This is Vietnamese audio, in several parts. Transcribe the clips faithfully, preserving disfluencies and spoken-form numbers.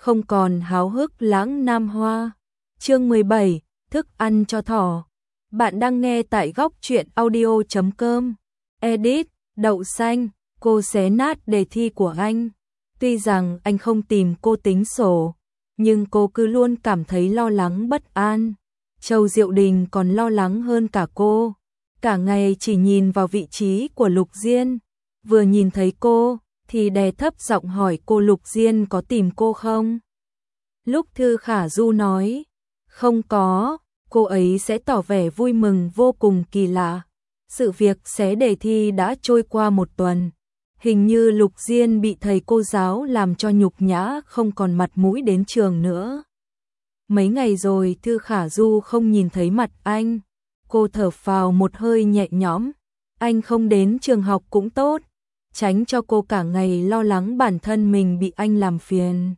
không còn háo hức lãng nam hoa. Chương mười bảy, thức ăn cho thỏ. Bạn đang nghe tại góc truyện audio chấm com. Edit, đậu xanh, cô xé nát đề thi của anh. Tuy rằng anh không tìm cô tính sổ, nhưng cô cứ luôn cảm thấy lo lắng bất an. Châu Diệu Đình còn lo lắng hơn cả cô. Cả ngày chỉ nhìn vào vị trí của Lục Diên. Vừa nhìn thấy cô, thì đè thấp giọng hỏi cô Lục Diên có tìm cô không? Lúc Thư Khả Du nói, không có, cô ấy sẽ tỏ vẻ vui mừng vô cùng kỳ lạ. Sự việc xé đề thi đã trôi qua một tuần. Hình như Lục Diên bị thầy cô giáo làm cho nhục nhã không còn mặt mũi đến trường nữa. Mấy ngày rồi Thư Khả Du không nhìn thấy mặt anh. Cô thở phào một hơi nhẹ nhõm. Anh không đến trường học cũng tốt, tránh cho cô cả ngày lo lắng bản thân mình bị anh làm phiền.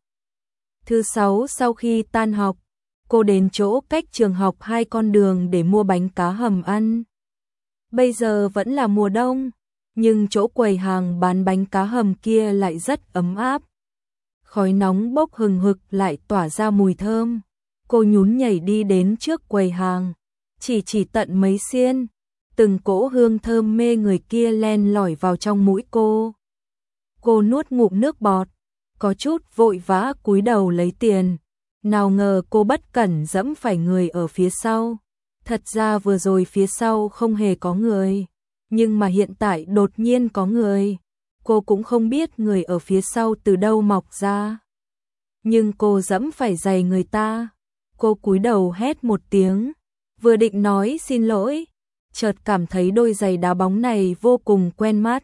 Thứ sáu sau khi tan học, cô đến chỗ cách trường học hai con đường để mua bánh cá hầm ăn. Bây giờ vẫn là mùa đông, nhưng chỗ quầy hàng bán bánh cá hầm kia lại rất ấm áp. Khói nóng bốc hừng hực lại tỏa ra mùi thơm. Cô nhún nhảy đi đến trước quầy hàng, chỉ chỉ tận mấy xiên. Từng cỗ hương thơm mê người kia len lỏi vào trong mũi cô. Cô nuốt ngụm nước bọt, có chút vội vã cúi đầu lấy tiền. Nào ngờ cô bất cẩn dẫm phải người ở phía sau. Thật ra vừa rồi phía sau không hề có người, nhưng mà hiện tại đột nhiên có người. Cô cũng không biết người ở phía sau từ đâu mọc ra. Nhưng cô dẫm phải giày người ta. Cô cúi đầu hét một tiếng, vừa định nói xin lỗi, chợt cảm thấy đôi giày đá bóng này vô cùng quen mắt.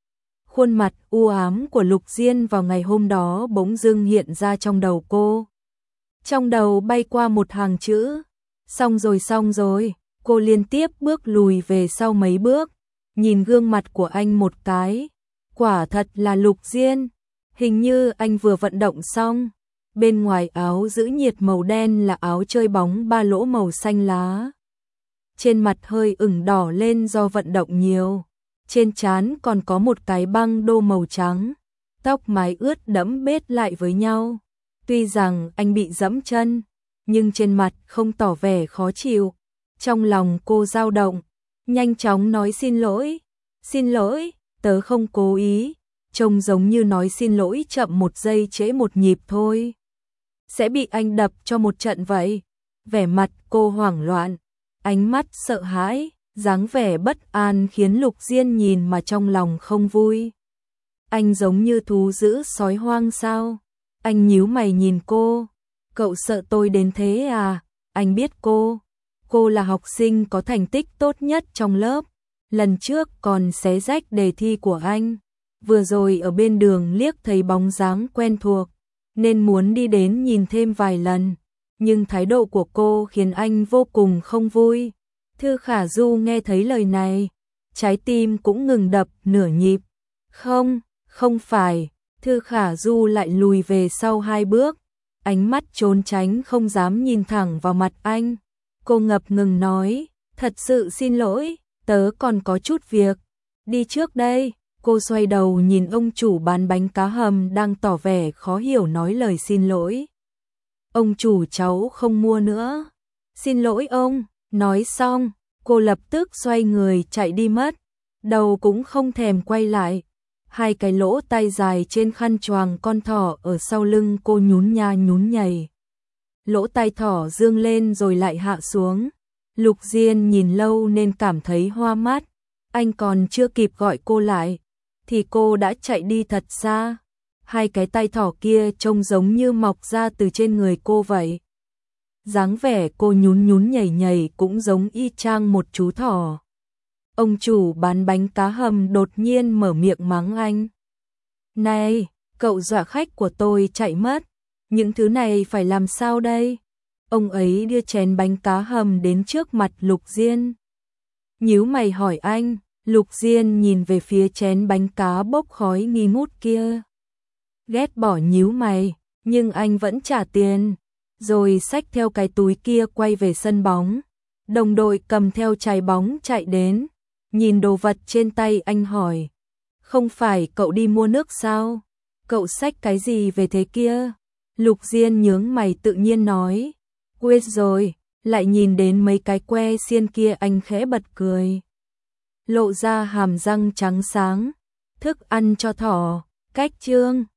Khuôn mặt u ám của Lục Diên vào ngày hôm đó bỗng dưng hiện ra trong đầu cô. Trong đầu bay qua một hàng chữ, xong rồi xong rồi. Cô liên tiếp bước lùi về sau mấy bước, nhìn gương mặt của anh một cái. Quả thật là Lục Diên, hình như anh vừa vận động xong. Bên ngoài áo giữ nhiệt màu đen là áo chơi bóng ba lỗ màu xanh lá. Trên mặt hơi ửng đỏ lên do vận động nhiều. Trên trán còn có một cái băng đô màu trắng. Tóc mái ướt đẫm bết lại với nhau. Tuy rằng anh bị dẫm chân, nhưng trên mặt không tỏ vẻ khó chịu. Trong lòng cô dao động, nhanh chóng nói xin lỗi. Xin lỗi, tớ không cố ý. Trông giống như nói xin lỗi chậm một giây trễ một nhịp thôi. Sẽ bị anh đập cho một trận vậy. Vẻ mặt cô hoảng loạn, ánh mắt sợ hãi, dáng vẻ bất an khiến Lục Diên nhìn mà trong lòng không vui. Anh giống như thú dữ sói hoang sao? Anh nhíu mày nhìn cô. Cậu sợ tôi đến thế à? Anh biết cô. Cô là học sinh có thành tích tốt nhất trong lớp. Lần trước còn xé rách đề thi của anh. Vừa rồi ở bên đường liếc thấy bóng dáng quen thuộc, nên muốn đi đến nhìn thêm vài lần. Nhưng thái độ của cô khiến anh vô cùng không vui. Thư Khả Du nghe thấy lời này, trái tim cũng ngừng đập nửa nhịp. Không, không phải. Thư Khả Du lại lùi về sau hai bước, ánh mắt trốn tránh không dám nhìn thẳng vào mặt anh. Cô ngập ngừng nói, thật sự xin lỗi, tớ còn có chút việc. Đi trước đây. Cô xoay đầu nhìn ông chủ bán bánh cá hầm đang tỏ vẻ khó hiểu nói lời xin lỗi. Ông chủ cháu không mua nữa. Xin lỗi ông. Nói xong, cô lập tức xoay người chạy đi mất. Đầu cũng không thèm quay lại. Hai cái lỗ tai dài trên khăn choàng con thỏ ở sau lưng cô nhún nha nhún nhảy. Lỗ tai thỏ dương lên rồi lại hạ xuống. Lục Diên nhìn lâu nên cảm thấy hoa mắt. Anh còn chưa kịp gọi cô lại, thì cô đã chạy đi thật xa. Hai cái tai thỏ kia trông giống như mọc ra từ trên người cô vậy. Dáng vẻ cô nhún nhún nhảy nhảy cũng giống y chang một chú thỏ. Ông chủ bán bánh cá hầm đột nhiên mở miệng mắng anh. Này, cậu dọa khách của tôi chạy mất. Những thứ này phải làm sao đây? Ông ấy đưa chén bánh cá hầm đến trước mặt Lục Diên. Nhíu mày hỏi anh. Lục Diên nhìn về phía chén bánh cá bốc khói nghi ngút kia. Ghét bỏ nhíu mày, nhưng anh vẫn trả tiền. Rồi xách theo cái túi kia quay về sân bóng. Đồng đội cầm theo trái bóng chạy đến. Nhìn đồ vật trên tay anh hỏi. Không phải cậu đi mua nước sao? Cậu xách cái gì về thế kia? Lục Diên nhướng mày tự nhiên nói, quên rồi, lại nhìn đến mấy cái que xiên kia anh khẽ bật cười. Lộ ra hàm răng trắng sáng, thức ăn cho thỏ, cách chương.